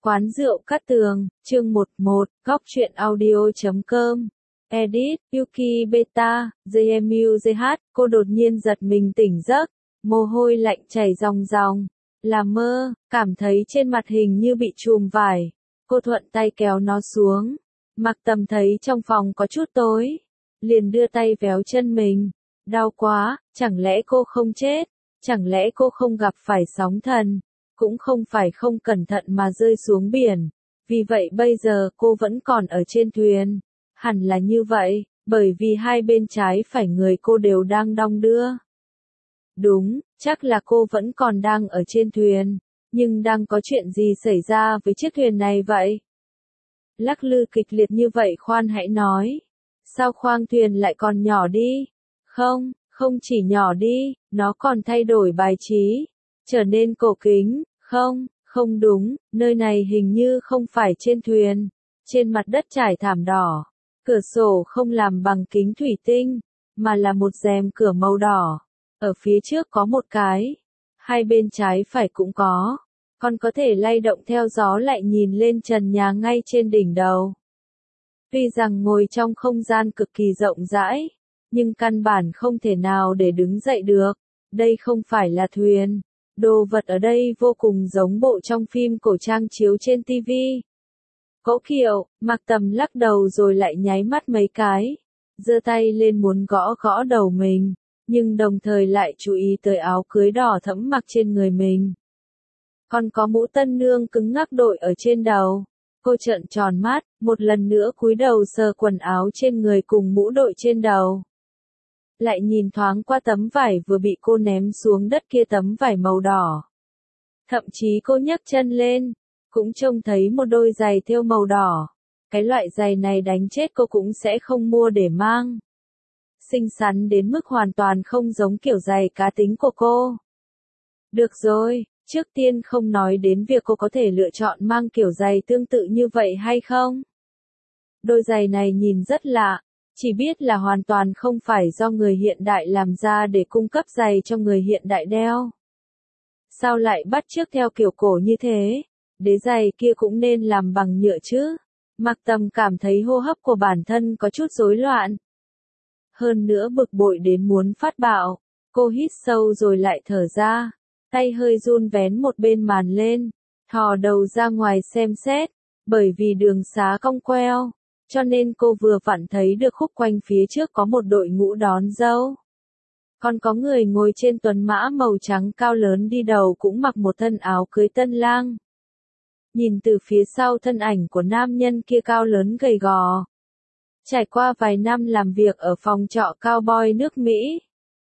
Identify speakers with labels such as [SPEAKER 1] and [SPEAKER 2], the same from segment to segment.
[SPEAKER 1] Quán rượu Cát Tường, chương 11, góc truyện audio.com. Edit, Yuki Beta, JMUJH, cô đột nhiên giật mình tỉnh giấc, mồ hôi lạnh chảy ròng ròng. Là mơ, cảm thấy trên mặt hình như bị trùm vải. Cô thuận tay kéo nó xuống. Mặc Tầm thấy trong phòng có chút tối. Liền đưa tay véo chân mình. Đau quá, chẳng lẽ cô không chết? Chẳng lẽ cô không gặp phải sóng thần? Cũng không phải không cẩn thận mà rơi xuống biển. Vì vậy bây giờ cô vẫn còn ở trên thuyền. Hẳn là như vậy, bởi vì hai bên trái phải người cô đều đang đong đưa. Đúng, chắc là cô vẫn còn đang ở trên thuyền. Nhưng đang có chuyện gì xảy ra với chiếc thuyền này vậy? Lắc lư kịch liệt như vậy khoan hãy nói. Sao khoang thuyền lại còn nhỏ đi? Không, không chỉ nhỏ đi, nó còn thay đổi bài trí. Trở nên cổ kính. Không, không đúng, nơi này hình như không phải trên thuyền. Trên mặt đất trải thảm đỏ. Cửa sổ không làm bằng kính thủy tinh, mà là một rèm cửa màu đỏ. Ở phía trước có một cái. Hai bên trái phải cũng có. Còn có thể lay động theo gió lại nhìn lên trần nhà ngay trên đỉnh đầu. Tuy rằng ngồi trong không gian cực kỳ rộng rãi, nhưng căn bản không thể nào để đứng dậy được. Đây không phải là thuyền. Đồ vật ở đây vô cùng giống bộ trong phim cổ trang chiếu trên TV. Cỗ Kiệu, Mặc Tầm lắc đầu rồi lại nháy mắt mấy cái. Giơ tay lên muốn gõ gõ đầu mình, nhưng đồng thời lại chú ý tới áo cưới đỏ thẫm mặc trên người mình. Còn có mũ tân nương cứng ngắc đội ở trên đầu. Cô trợn tròn mắt, một lần nữa cúi đầu sờ quần áo trên người cùng mũ đội trên đầu. Lại nhìn thoáng qua tấm vải vừa bị cô ném xuống đất kia, tấm vải màu đỏ. Thậm chí cô nhấc chân lên, cũng trông thấy một đôi giày thêu màu đỏ. Cái loại giày này đánh chết cô cũng sẽ không mua để mang. Xinh xắn đến mức hoàn toàn không giống kiểu giày cá tính của cô. Được rồi, trước tiên không nói đến việc cô có thể lựa chọn mang kiểu giày tương tự như vậy hay không. Đôi giày này nhìn rất lạ. Chỉ biết là hoàn toàn không phải do người hiện đại làm ra để cung cấp giày cho người hiện đại đeo. Sao lại bắt chước theo kiểu cổ như thế? Đế giày kia cũng nên làm bằng nhựa chứ. Mặc Tầm cảm thấy hô hấp của bản thân có chút rối loạn. Hơn nữa bực bội đến muốn phát bạo. Cô hít sâu rồi lại thở ra. Tay hơi run vén một bên màn lên. Thò đầu ra ngoài xem xét. Bởi vì đường xá cong queo, cho nên cô vừa vặn thấy được khúc quanh phía trước có một đội ngũ đón dâu. Còn có người ngồi trên tuấn mã màu trắng cao lớn đi đầu cũng mặc một thân áo cưới tân lang. Nhìn từ phía sau thân ảnh của nam nhân kia cao lớn gầy gò. Trải qua vài năm làm việc ở phòng trọ cowboy nước Mỹ.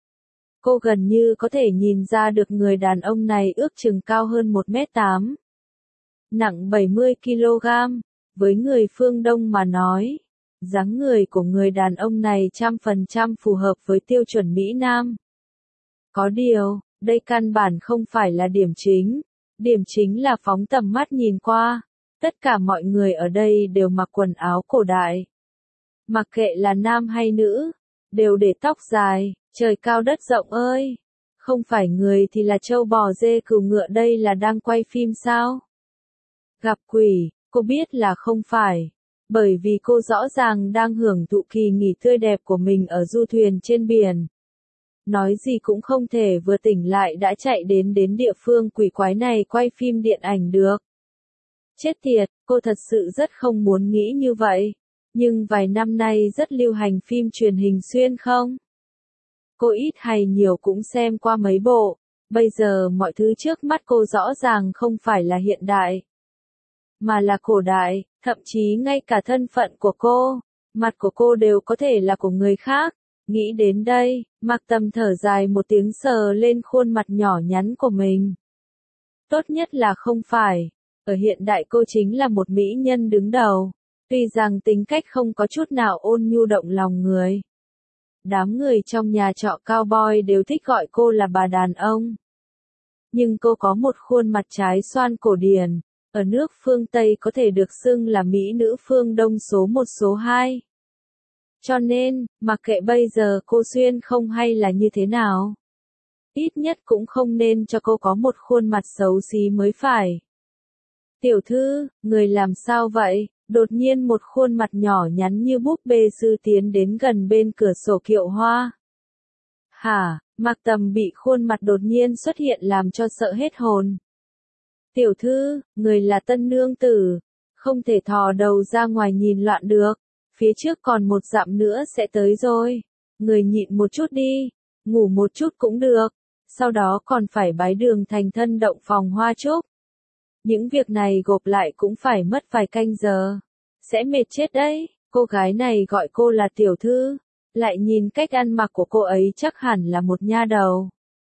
[SPEAKER 1] Cô gần như có thể nhìn ra được người đàn ông này ước chừng cao hơn 1m8. Nặng 70 kg. Với người phương Đông mà nói, dáng người của người đàn ông này 100% phù hợp với tiêu chuẩn Mỹ Nam. Có điều, đây căn bản không phải là điểm chính. Điểm chính là phóng tầm mắt nhìn qua. Tất cả mọi người ở đây đều mặc quần áo cổ đại. Mặc kệ là nam hay nữ, đều để tóc dài, trời cao đất rộng ơi. Không phải người thì là trâu bò dê cừu ngựa, đây là đang quay phim sao? Gặp quỷ. Cô biết là không phải, bởi vì cô rõ ràng đang hưởng thụ kỳ nghỉ tươi đẹp của mình ở du thuyền trên biển. Nói gì cũng không thể vừa tỉnh lại đã chạy đến địa phương quỷ quái này quay phim điện ảnh được. Chết tiệt, cô thật sự rất không muốn nghĩ như vậy. Nhưng vài năm nay rất lưu hành phim truyền hình xuyên không? Cô ít hay nhiều cũng xem qua mấy bộ. Bây giờ mọi thứ trước mắt cô rõ ràng không phải là hiện đại, mà là cổ đại, thậm chí ngay cả thân phận của cô, mặt của cô đều có thể là của người khác. Nghĩ đến đây, Mặc Tầm thở dài một tiếng sờ lên khuôn mặt nhỏ nhắn của mình. Tốt nhất là không phải. Ở hiện đại cô chính là một mỹ nhân đứng đầu. Tuy rằng tính cách không có chút nào ôn nhu động lòng người. Đám người trong nhà trọ cowboy đều thích gọi cô là bà đàn ông. Nhưng cô có một khuôn mặt trái xoan cổ điển. Ở nước phương Tây có thể được xưng là mỹ nữ phương Đông số 1 số 2. Cho nên, mặc kệ bây giờ cô xuyên không hay là như thế nào, ít nhất cũng không nên cho cô có một khuôn mặt xấu xí mới phải. Tiểu thư, người làm sao vậy? Đột nhiên một khuôn mặt nhỏ nhắn như búp bê sư tiến đến gần bên cửa sổ kiệu hoa. Hả, Mạc Tầm bị khuôn mặt đột nhiên xuất hiện làm cho sợ hết hồn. Tiểu thư, người là tân nương tử, không thể thò đầu ra ngoài nhìn loạn được, phía trước còn một dặm nữa sẽ tới rồi, người nhịn một chút đi, ngủ một chút cũng được, sau đó còn phải bái đường thành thân động phòng hoa trúc. Những việc này gộp lại cũng phải mất vài canh giờ, sẽ mệt chết đấy, cô gái này gọi cô là tiểu thư, lại nhìn cách ăn mặc của cô ấy chắc hẳn là một nha đầu.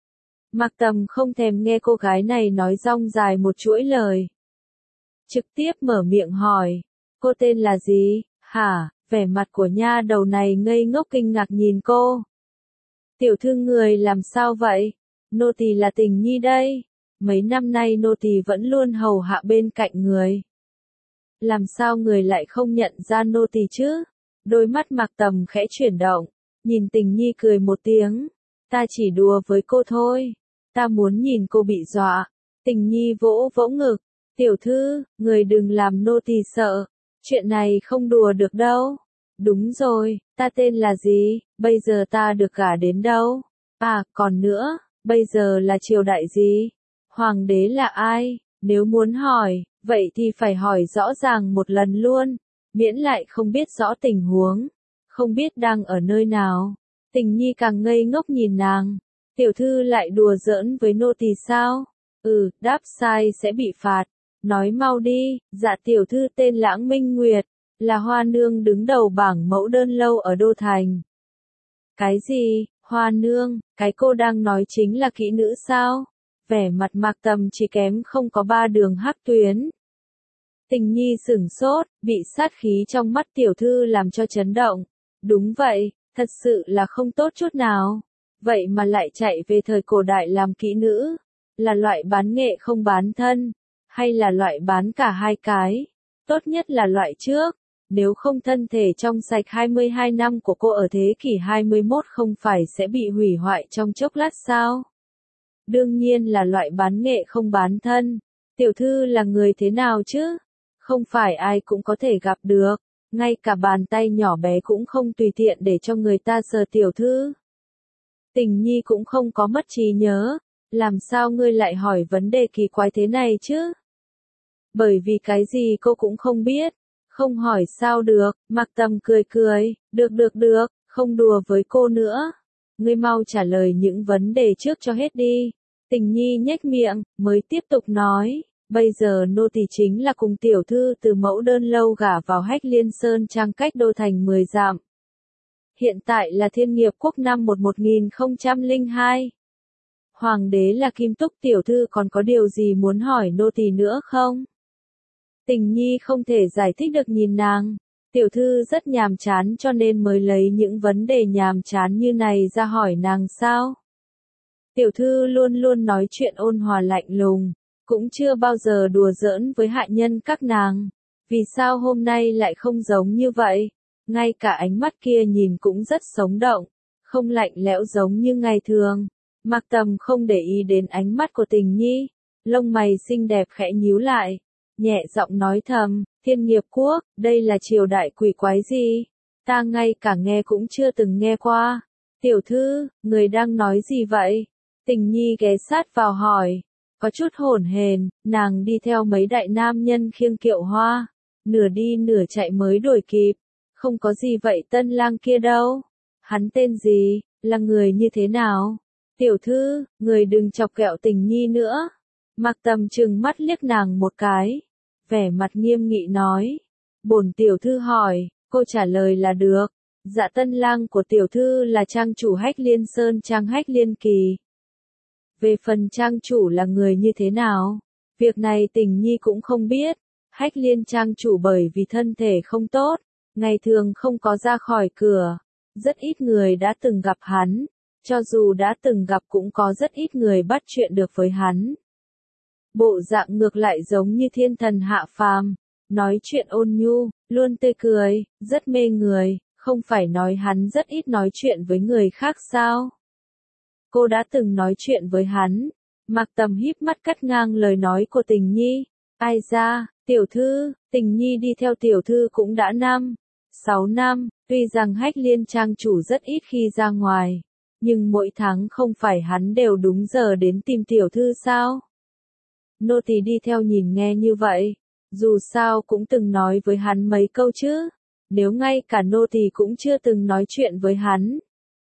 [SPEAKER 1] Mạc Tầm không thèm nghe cô gái này nói rong dài một chuỗi lời. Trực tiếp mở miệng hỏi, cô tên là gì, hả, vẻ mặt của nha đầu này ngây ngốc kinh ngạc nhìn cô. Tiểu thư người làm sao vậy, nô tỳ là Tình Nhi đây, mấy năm nay nô tỳ vẫn luôn hầu hạ bên cạnh người. Làm sao người lại không nhận ra nô tỳ chứ? Đôi mắt Mạc Tầm khẽ chuyển động, nhìn Tình Nhi cười một tiếng, ta chỉ đùa với cô thôi, ta muốn nhìn cô bị dọa. Tình Nhi vỗ vỗ ngực, tiểu thư, người đừng làm nô tỳ sợ, chuyện này không đùa được đâu. Đúng rồi, ta tên là gì, bây giờ ta được gả đến đâu? À, còn nữa, bây giờ là triều đại gì? Hoàng đế là ai? Nếu muốn hỏi, vậy thì phải hỏi rõ ràng một lần luôn, miễn lại không biết rõ tình huống, không biết đang ở nơi nào. Tình Nhi càng ngây ngốc nhìn nàng, tiểu thư lại đùa giỡn với nô tỳ sao? Đáp sai sẽ bị phạt, nói mau đi. Dạ tiểu thư tên Lãng Minh Nguyệt, là hoa nương đứng đầu bảng mẫu đơn lâu ở Đô Thành. Cái gì, hoa nương, cái cô đang nói chính là kỹ nữ sao? Vẻ mặt Mạc Tầm chỉ kém không có 3 đường hắc tuyến. Tình Nhi sửng sốt, bị sát khí trong mắt tiểu thư làm cho chấn động. Đúng vậy, thật sự là không tốt chút nào. Vậy mà lại chạy về thời cổ đại làm kỹ nữ. Là loại bán nghệ không bán thân, hay là loại bán cả hai cái? Tốt nhất là loại trước, nếu không thân thể trong sạch 22 năm của cô ở thế kỷ 21 không phải sẽ bị hủy hoại trong chốc lát sao? Đương nhiên là loại bán nghệ không bán thân. Tiểu thư là người thế nào chứ? Không phải ai cũng có thể gặp được, ngay cả bàn tay nhỏ bé cũng không tùy tiện để cho người ta sờ tiểu thư. Tình Nhi cũng không có mất trí nhớ, làm sao ngươi lại hỏi vấn đề kỳ quái thế này chứ? Bởi vì cái gì cô cũng không biết, không hỏi sao được. Mạc Tầm cười cười, được, không đùa với cô nữa. Ngươi mau trả lời những vấn đề trước cho hết đi. Tình Nhi nhếch miệng, mới tiếp tục nói, bây giờ nô tỳ chính là cùng tiểu thư từ mẫu đơn lâu gả vào Hách Liên Sơn Trang cách Đô Thành 10 dặm. Hiện tại là Thiên Nghiệp Quốc năm 1002. Hoàng đế là Kim Túc, tiểu thư còn có điều gì muốn hỏi nô tỳ nữa không? Tình Nhi không thể giải thích được nhìn nàng. Tiểu thư rất nhàm chán cho nên mới lấy những vấn đề nhàm chán như này ra hỏi nàng sao? Tiểu thư luôn luôn nói chuyện ôn hòa lạnh lùng, cũng chưa bao giờ đùa giỡn với hạ nhân các nàng. Vì sao hôm nay lại không giống như vậy? Ngay cả ánh mắt kia nhìn cũng rất sống động, không lạnh lẽo giống như ngày thường. Mạc Tầm không để ý đến ánh mắt của Tình Nhi, lông mày xinh đẹp khẽ nhíu lại, nhẹ giọng nói thầm, Thiên Nghiệp Quốc, đây là triều đại quỷ quái gì? Ta ngay cả nghe cũng chưa từng nghe qua. Tiểu thư, người đang nói gì vậy? Tình Nhi ghé sát vào hỏi, có chút hổn hển, nàng đi theo mấy đại nam nhân khiêng kiệu hoa, nửa đi nửa chạy mới đuổi kịp, không có gì vậy tân lang kia đâu. Hắn tên gì, là người như thế nào? Tiểu thư, người đừng chọc ghẹo Tình Nhi nữa. Mạc Tầm trừng mắt liếc nàng một cái, vẻ mặt nghiêm nghị nói, bổn tiểu thư hỏi, cô trả lời là được. Dạ tân lang của tiểu thư là trang chủ Hách Liên Sơn Trang Hách Liên Kỳ. Về phần trang chủ là người như thế nào, việc này Tình Nhi cũng không biết. Hách Liên trang chủ bởi vì thân thể không tốt, ngày thường không có ra khỏi cửa, rất ít người đã từng gặp hắn, cho dù đã từng gặp cũng có rất ít người bắt chuyện được với hắn. Bộ dạng ngược lại giống như thiên thần hạ phàm, nói chuyện ôn nhu, luôn tươi cười, rất mê người, không phải nói hắn rất ít nói chuyện với người khác sao? Cô đã từng nói chuyện với hắn. Mạc Tầm híp mắt cắt ngang lời nói của Tình Nhi, Ai ra, tiểu thư, Tình Nhi đi theo tiểu thư cũng đã 6 năm, tuy rằng Hách Liên trang chủ rất ít khi ra ngoài, nhưng mỗi tháng không phải hắn đều đúng giờ đến tìm tiểu thư sao? Nô tỳ đi theo nhìn nghe như vậy, dù sao cũng từng nói với hắn mấy câu chứ, nếu ngay cả nô tỳ cũng chưa từng nói chuyện với hắn.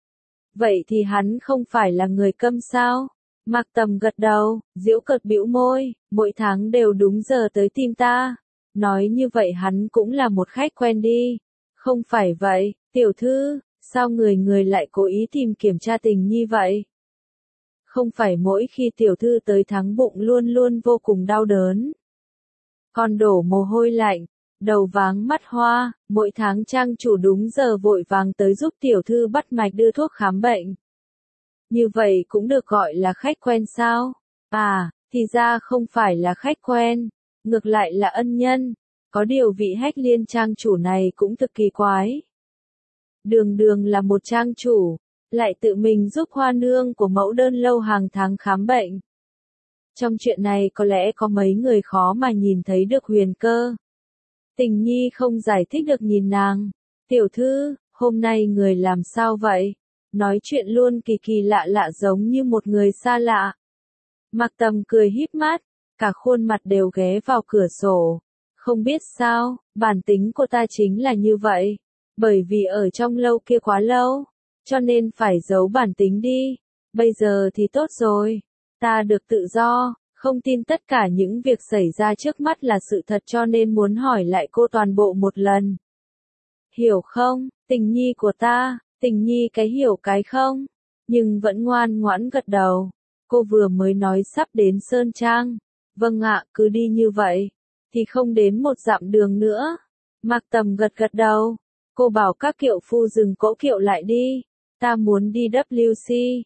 [SPEAKER 1] Vậy thì hắn không phải là người câm sao? Mạc Tầm gật đầu, giễu cợt bĩu môi, mỗi tháng đều đúng giờ tới tìm ta. Nói như vậy hắn cũng là một khách quen đi. Không phải vậy, tiểu thư, sao người lại cố ý tìm kiểm tra Tình Nhi vậy? Không phải mỗi khi tiểu thư tới tháng bụng luôn luôn vô cùng đau đớn. Còn đổ mồ hôi lạnh, đầu váng mắt hoa, mỗi tháng trang chủ đúng giờ vội vàng tới giúp tiểu thư bắt mạch đưa thuốc khám bệnh. Như vậy cũng được gọi là khách quen sao? À, thì ra không phải là khách quen, ngược lại là ân nhân. Có điều vị Hách Liên trang chủ này cũng thực kỳ quái. Đường đường là một trang chủ, lại tự mình giúp hoa nương của mẫu đơn lâu hàng tháng khám bệnh. Trong chuyện này có lẽ có mấy người khó mà nhìn thấy được huyền cơ. Tình Nhi không giải thích được nhìn nàng. Tiểu thư, hôm nay người làm sao vậy? Nói chuyện luôn kỳ kỳ lạ lạ giống như một người xa lạ. Mạc Tầm cười híp mắt, cả khuôn mặt đều ghé vào cửa sổ. Không biết sao, bản tính của ta chính là như vậy. Bởi vì ở trong lâu kia quá lâu, cho nên phải giấu bản tính đi. Bây giờ thì tốt rồi, ta được tự do, không tin tất cả những việc xảy ra trước mắt là sự thật cho nên muốn hỏi lại cô toàn bộ một lần. Hiểu không, Tình Nhi của ta, Tình Nhi cái hiểu cái không, nhưng vẫn ngoan ngoãn gật đầu. Cô vừa mới nói sắp đến Sơn Trang. Vâng ạ, cứ đi như vậy, thì không đến một dặm đường nữa. Mạc Tầm gật gật đầu. Cô bảo các kiệu phu dừng cỗ kiệu lại đi. Ta muốn đi WC.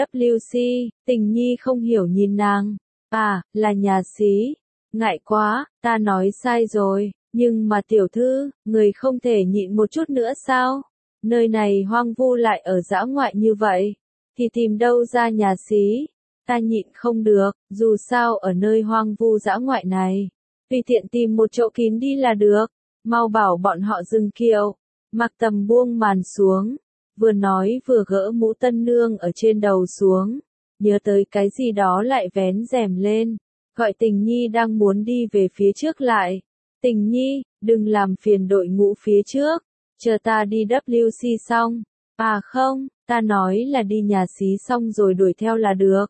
[SPEAKER 1] WC, Tình Nhi không hiểu nhìn nàng. À, là nhà xí. Ngại quá, ta nói sai rồi. Nhưng mà tiểu thư, người không thể nhịn một chút nữa sao? Nơi này hoang vu lại ở dã ngoại như vậy. Thì tìm đâu ra nhà xí? Ta nhịn không được, dù sao ở nơi hoang vu dã ngoại này. Tùy tiện tìm một chỗ kín đi là được. Mau bảo bọn họ dừng kiệu. Mạc Tầm buông màn xuống. Vừa nói vừa gỡ mũ tân nương ở trên đầu xuống. Nhớ tới cái gì đó lại vén rèm lên. Gọi Tình Nhi đang muốn đi về phía trước lại. Tình Nhi, đừng làm phiền đội ngũ phía trước. Chờ ta đi WC xong. À không, ta nói là đi nhà xí xong rồi đuổi theo là được.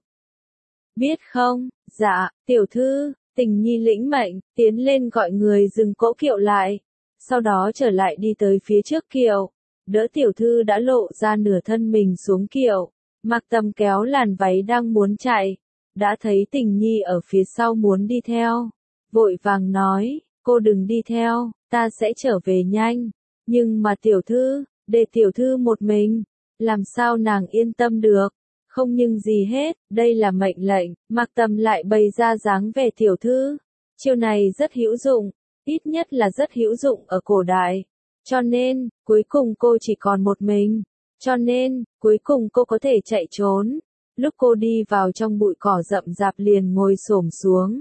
[SPEAKER 1] Biết không, dạ, tiểu thư, Tình Nhi lĩnh mệnh, tiến lên gọi người dừng cỗ kiệu lại. Sau đó trở lại đi tới phía trước kiệu. Đỡ tiểu thư đã lộ ra nửa thân mình xuống kiệu. Mạc Tầm kéo làn váy đang muốn chạy. Đã thấy Tình Nhi ở phía sau muốn đi theo. Vội vàng nói, cô đừng đi theo, ta sẽ trở về nhanh. Nhưng mà tiểu thư, để tiểu thư một mình, làm sao nàng yên tâm được. Không nhưng gì hết, đây là mệnh lệnh, Mạc Tầm lại bày ra dáng vẻ tiểu thư. Chiêu này rất hữu dụng, ít nhất là rất hữu dụng ở cổ đại. Cho nên, cuối cùng cô chỉ còn một mình. Cho nên, cuối cùng cô có thể chạy trốn. Lúc cô đi vào trong bụi cỏ rậm rạp liền ngồi xổm xuống.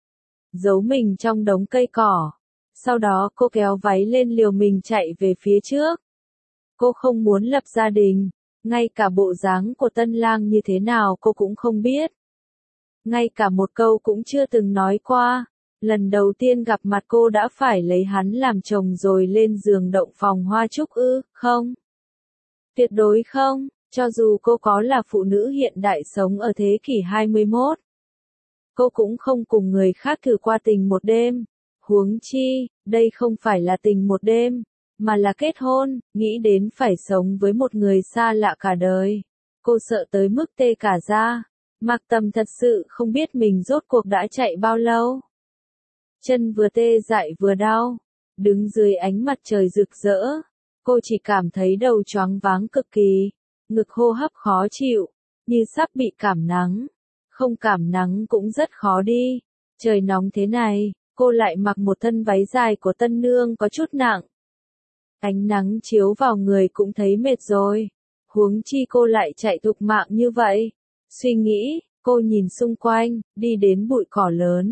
[SPEAKER 1] Giấu mình trong đống cây cỏ. Sau đó cô kéo váy lên liều mình chạy về phía trước. Cô không muốn lập gia đình. Ngay cả bộ dáng của tân lang như thế nào cô cũng không biết. Ngay cả một câu cũng chưa từng nói qua. Lần đầu tiên gặp mặt cô đã phải lấy hắn làm chồng rồi lên giường động phòng hoa trúc ư, không? Tuyệt đối không, cho dù cô có là phụ nữ hiện đại sống ở thế kỷ 21. Cô cũng không cùng người khác thử qua tình một đêm. Huống chi, đây không phải là tình một đêm, mà là kết hôn, nghĩ đến phải sống với một người xa lạ cả đời. Cô sợ tới mức tê cả da. Mạc Tầm thật sự không biết mình rốt cuộc đã chạy bao lâu. Chân vừa tê dại vừa đau. Đứng dưới ánh mặt trời rực rỡ. Cô chỉ cảm thấy đầu choáng váng cực kỳ. Ngực hô hấp khó chịu. Như sắp bị cảm nắng. Không cảm nắng cũng rất khó đi. Trời nóng thế này, cô lại mặc một thân váy dài của tân nương có chút nặng. Ánh nắng chiếu vào người cũng thấy mệt rồi. Huống chi cô lại chạy thục mạng như vậy. Suy nghĩ, cô nhìn xung quanh, đi đến bụi cỏ lớn.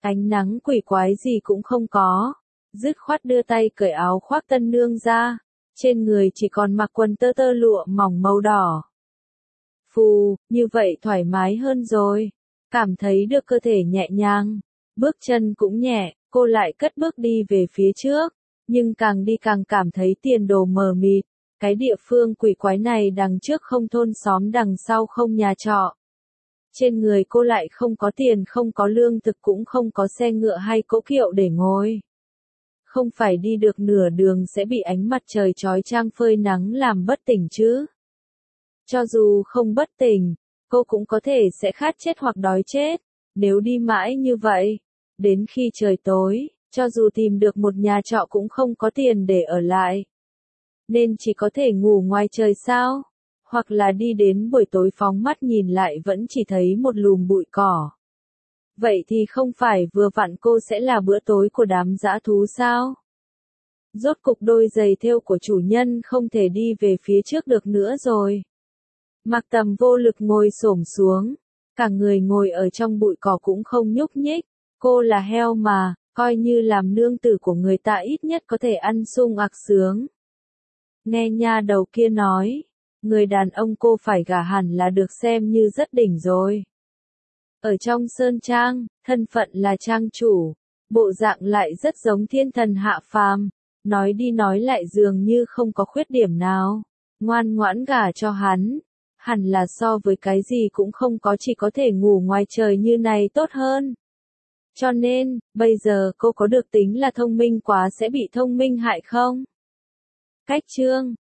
[SPEAKER 1] Ánh nắng quỷ quái gì cũng không có. Dứt khoát đưa tay cởi áo khoác tân nương ra. Trên người chỉ còn mặc quần tơ tơ lụa mỏng màu đỏ. Phù, như vậy thoải mái hơn rồi. Cảm thấy được cơ thể nhẹ nhàng. Bước chân cũng nhẹ, cô lại cất bước đi về phía trước. Nhưng càng đi càng cảm thấy tiền đồ mờ mịt. Cái địa phương quỷ quái này đằng trước không thôn xóm, đằng sau không nhà trọ. Trên người cô lại không có tiền, không có lương thực, cũng không có xe ngựa hay cỗ kiệu để ngồi. Không phải đi được nửa đường sẽ bị ánh mặt trời chói chang phơi nắng làm bất tỉnh chứ. Cho dù không bất tỉnh, cô cũng có thể sẽ khát chết hoặc đói chết. Nếu đi mãi như vậy, đến khi trời tối, cho dù tìm được một nhà trọ cũng không có tiền để ở lại. Nên chỉ có thể ngủ ngoài trời sao? Hoặc là đi đến buổi tối phóng mắt nhìn lại vẫn chỉ thấy một lùm bụi cỏ. Vậy thì không phải vừa vặn cô sẽ là bữa tối của đám dã thú sao? Rốt cục đôi giày thêu của chủ nhân không thể đi về phía trước được nữa rồi. Mạc Tầm vô lực ngồi xổm xuống, cả người ngồi ở trong bụi cỏ cũng không nhúc nhích. Cô là heo mà, coi như làm nương tử của người ta ít nhất có thể ăn sung ạc sướng. Nghe nha đầu kia nói, người đàn ông cô phải gả hẳn là được xem như rất đỉnh rồi. Ở trong sơn trang, thân phận là trang chủ, bộ dạng lại rất giống thiên thần hạ phàm, nói đi nói lại dường như không có khuyết điểm nào. Ngoan ngoãn gả cho hắn, hẳn là so với cái gì cũng không có, chỉ có thể ngủ ngoài trời như này tốt hơn. Cho nên, bây giờ cô có được tính là thông minh quá sẽ bị thông minh hại không? Cách chương